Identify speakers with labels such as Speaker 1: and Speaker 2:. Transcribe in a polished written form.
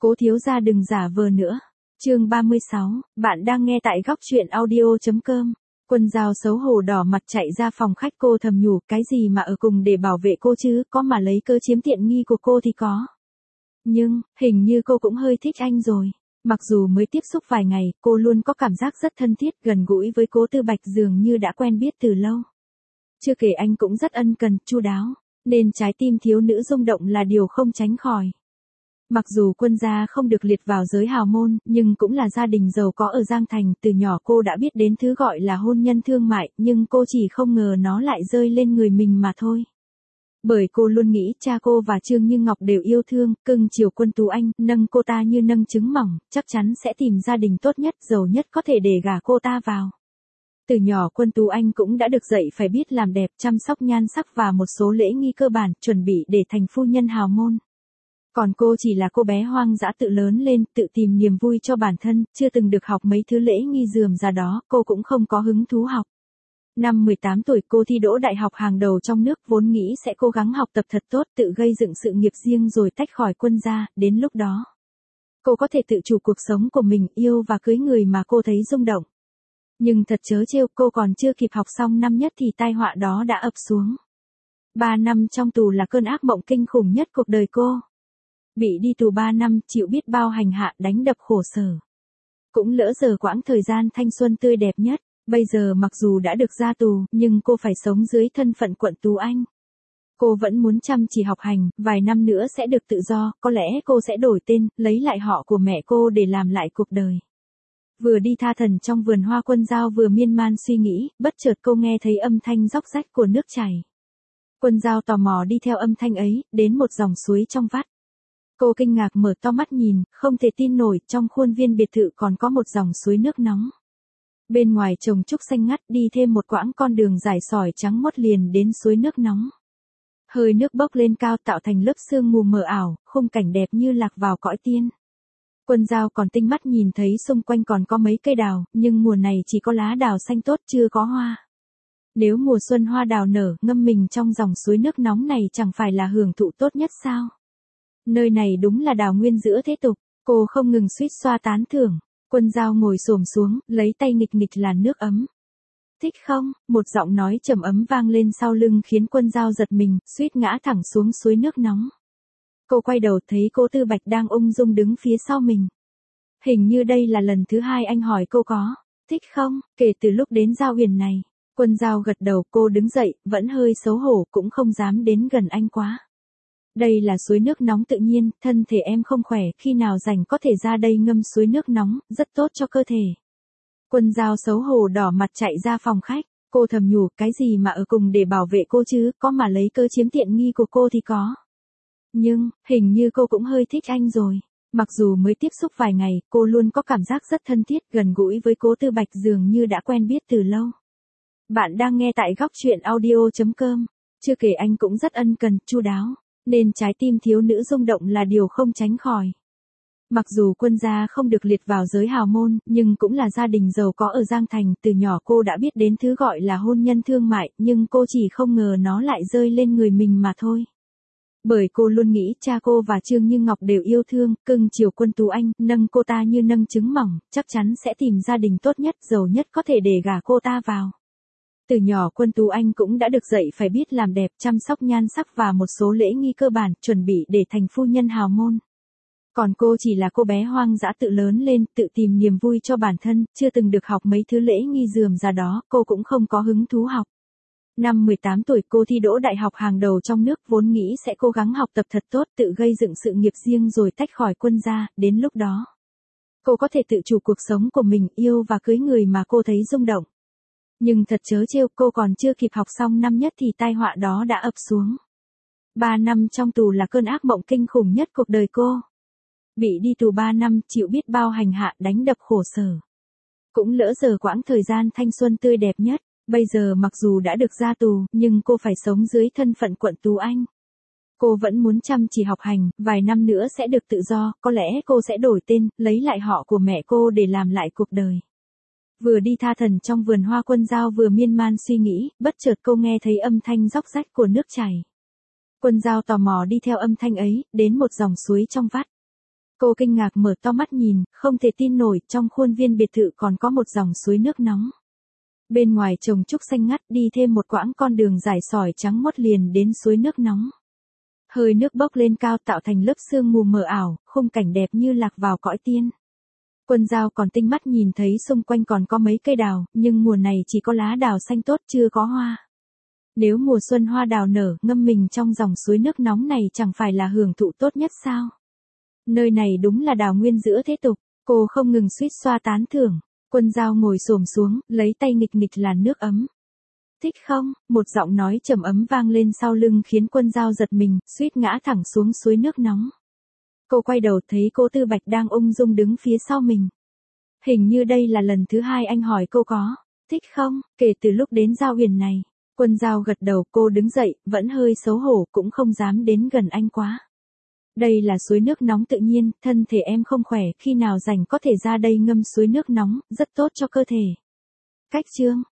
Speaker 1: Cố thiếu gia đừng giả vờ nữa. Chương 36, bạn đang nghe tại góc truyện audio.com. Quân Giao xấu hổ đỏ mặt chạy ra phòng khách, cô thầm nhủ, cái gì mà ở cùng để bảo vệ cô chứ, có mà lấy cớ chiếm tiện nghi của cô thì có. Nhưng, hình như cô cũng hơi thích anh rồi. Mặc dù mới tiếp xúc vài ngày, cô luôn có cảm giác rất thân thiết, gần gũi với Cố Tư Bạch, dường như đã quen biết từ lâu. Chưa kể anh cũng rất ân cần, chu đáo, nên trái tim thiếu nữ rung động là điều không tránh khỏi. Mặc dù Quân gia không được liệt vào giới hào môn, nhưng cũng là gia đình giàu có ở Giang Thành, từ nhỏ cô đã biết đến thứ gọi là hôn nhân thương mại, nhưng cô chỉ không ngờ nó lại rơi lên người mình mà thôi. Bởi cô luôn nghĩ cha cô và Trương Như Ngọc đều yêu thương, cưng chiều Quân Tú Anh, nâng cô ta như nâng trứng mỏng, chắc chắn sẽ tìm gia đình tốt nhất, giàu nhất có thể để gả cô ta vào. Từ nhỏ Quân Tú Anh cũng đã được dạy phải biết làm đẹp, chăm sóc nhan sắc và một số lễ nghi cơ bản, chuẩn bị để thành phu nhân hào môn. Còn cô chỉ là cô bé hoang dã tự lớn lên, tự tìm niềm vui cho bản thân, chưa từng được học mấy thứ lễ nghi rườm rà đó, cô cũng không có hứng thú học. Năm 18 tuổi cô thi đỗ đại học hàng đầu trong nước, vốn nghĩ sẽ cố gắng học tập thật tốt, tự gây dựng sự nghiệp riêng rồi tách khỏi Quân gia, đến lúc đó cô có thể tự chủ cuộc sống của mình, yêu và cưới người mà cô thấy rung động. Nhưng thật trớ trêu, cô còn chưa kịp học xong năm nhất thì tai họa đó đã ập xuống. 3 năm trong tù là cơn ác mộng kinh khủng nhất cuộc đời cô. Bị đi tù 3 năm, chịu biết bao hành hạ, đánh đập khổ sở. Cũng lỡ giờ quãng thời gian thanh xuân tươi đẹp nhất. Bây giờ mặc dù đã được ra tù, nhưng cô phải sống dưới thân phận Quận Tú Anh. Cô vẫn muốn chăm chỉ học hành, vài năm nữa sẽ được tự do, có lẽ cô sẽ đổi tên, lấy lại họ của mẹ cô để làm lại cuộc đời. Vừa đi tha thần trong vườn hoa, Quân Giao vừa miên man suy nghĩ, bất chợt cô nghe thấy âm thanh róc rách của nước chảy. Quân Giao tò mò đi theo âm thanh ấy, đến một dòng suối trong vắt. Cô kinh ngạc mở to mắt nhìn, không thể tin nổi, trong khuôn viên biệt thự còn có một dòng suối nước nóng. Bên ngoài trồng trúc xanh ngắt, đi thêm một quãng con đường dài sỏi trắng muốt liền đến suối nước nóng. Hơi nước bốc lên cao tạo thành lớp sương mù mờ ảo, khung cảnh đẹp như lạc vào cõi tiên. Quân Giao còn tinh mắt nhìn thấy xung quanh còn có mấy cây đào, nhưng mùa này chỉ có lá đào xanh tốt, chưa có hoa. Nếu mùa xuân hoa đào nở, ngâm mình trong dòng suối nước nóng này chẳng phải là hưởng thụ tốt nhất sao? Nơi này đúng là đào nguyên giữa thế tục, cô không ngừng suýt xoa tán thưởng. Quân Giao ngồi xổm xuống, lấy tay nghịch nghịch làn nước ấm. Thích không? Một giọng nói trầm ấm vang lên sau lưng khiến Quân Giao giật mình, suýt ngã thẳng xuống suối nước nóng. Cô quay đầu thấy Cố Tư Bạch đang ung dung đứng phía sau mình. Hình như đây là lần thứ hai anh hỏi cô có thích không, kể từ lúc đến Giao Huyền này. Quân Giao gật đầu, cô đứng dậy, vẫn hơi xấu hổ, cũng không dám đến gần anh quá. Đây là suối nước nóng tự nhiên, thân thể em không khỏe, khi nào rảnh có thể ra đây ngâm suối nước nóng, rất tốt cho cơ thể. Quân Giao xấu hổ đỏ mặt chạy ra phòng khách, cô thầm nhủ, cái gì mà ở cùng để bảo vệ cô chứ, có mà lấy cớ chiếm tiện nghi của cô thì có. Nhưng, hình như cô cũng hơi thích anh rồi. Mặc dù mới tiếp xúc vài ngày, cô luôn có cảm giác rất thân thiết, gần gũi với Cố Tư Bạch, dường như đã quen biết từ lâu. Bạn đang nghe tại góc truyện audio.com. Chưa kể anh cũng rất ân cần, chu đáo, nên trái tim thiếu nữ rung động là điều không tránh khỏi. Mặc dù Quân gia không được liệt vào giới hào môn, nhưng cũng là gia đình giàu có ở Giang Thành, từ nhỏ cô đã biết đến thứ gọi là hôn nhân thương mại, nhưng cô chỉ không ngờ nó lại rơi lên người mình mà thôi. Bởi cô luôn nghĩ cha cô và Trương Như Ngọc đều yêu thương, cưng chiều Quân Tú Anh, nâng cô ta như nâng trứng mỏng, chắc chắn sẽ tìm gia đình tốt nhất, giàu nhất có thể để gả cô ta vào. Từ nhỏ Quân Tú Anh cũng đã được dạy phải biết làm đẹp, chăm sóc nhan sắc và một số lễ nghi cơ bản, chuẩn bị để thành phu nhân hào môn. Còn cô chỉ là cô bé hoang dã tự lớn lên, tự tìm niềm vui cho bản thân, chưa từng được học mấy thứ lễ nghi rườm rà đó, cô cũng không có hứng thú học. Năm 18 tuổi cô thi đỗ đại học hàng đầu trong nước, vốn nghĩ sẽ cố gắng học tập thật tốt, tự gây dựng sự nghiệp riêng rồi tách khỏi Quân gia, đến lúc đó cô có thể tự chủ cuộc sống của mình, yêu và cưới người mà cô thấy rung động. Nhưng thật trớ trêu, cô còn chưa kịp học xong năm nhất thì tai họa đó đã ập xuống. 3 năm trong tù là cơn ác mộng kinh khủng nhất cuộc đời cô. Bị đi tù 3 năm, chịu biết bao hành hạ, đánh đập khổ sở. Cũng lỡ giờ quãng thời gian thanh xuân tươi đẹp nhất. Bây giờ mặc dù đã được ra tù, nhưng cô phải sống dưới thân phận Quận Tú Anh. Cô vẫn muốn chăm chỉ học hành, vài năm nữa sẽ được tự do, có lẽ cô sẽ đổi tên, lấy lại họ của mẹ cô để làm lại cuộc đời. Vừa đi tha thần trong vườn hoa, Quân Giao vừa miên man suy nghĩ, bất chợt cô nghe thấy âm thanh róc rách của nước chảy. Quân Giao tò mò đi theo âm thanh ấy, đến một dòng suối trong vắt. Cô kinh ngạc mở to mắt nhìn, không thể tin nổi, trong khuôn viên biệt thự còn có một dòng suối nước nóng. Bên ngoài trồng trúc xanh ngắt, đi thêm một quãng con đường dài sỏi trắng muốt liền đến suối nước nóng. Hơi nước bốc lên cao tạo thành lớp sương mù mờ ảo, khung cảnh đẹp như lạc vào cõi tiên. Quân Dao còn tinh mắt nhìn thấy xung quanh còn có mấy cây đào, nhưng mùa này chỉ có lá đào xanh tốt chưa có hoa. Nếu mùa xuân hoa đào nở, ngâm mình trong dòng suối nước nóng này chẳng phải là hưởng thụ tốt nhất sao? Nơi này đúng là đào nguyên giữa thế tục, cô không ngừng suýt xoa tán thưởng. Quân Dao ngồi xổm xuống, lấy tay nghịch nghịch làn nước ấm. Thích không? Một giọng nói trầm ấm vang lên sau lưng khiến Quân Dao giật mình, suýt ngã thẳng xuống suối nước nóng. Cô quay đầu thấy cô Tư Bạch đang ung dung đứng phía sau mình. Hình như đây là lần thứ hai anh hỏi cô có thích không, kể từ lúc đến Giao Huyền này. Quân Dao gật đầu, cô đứng dậy, vẫn hơi xấu hổ, cũng không dám đến gần anh quá. Đây là suối nước nóng tự nhiên, thân thể em không khỏe, khi nào rảnh có thể ra đây ngâm suối nước nóng, rất tốt cho cơ thể. Cách chương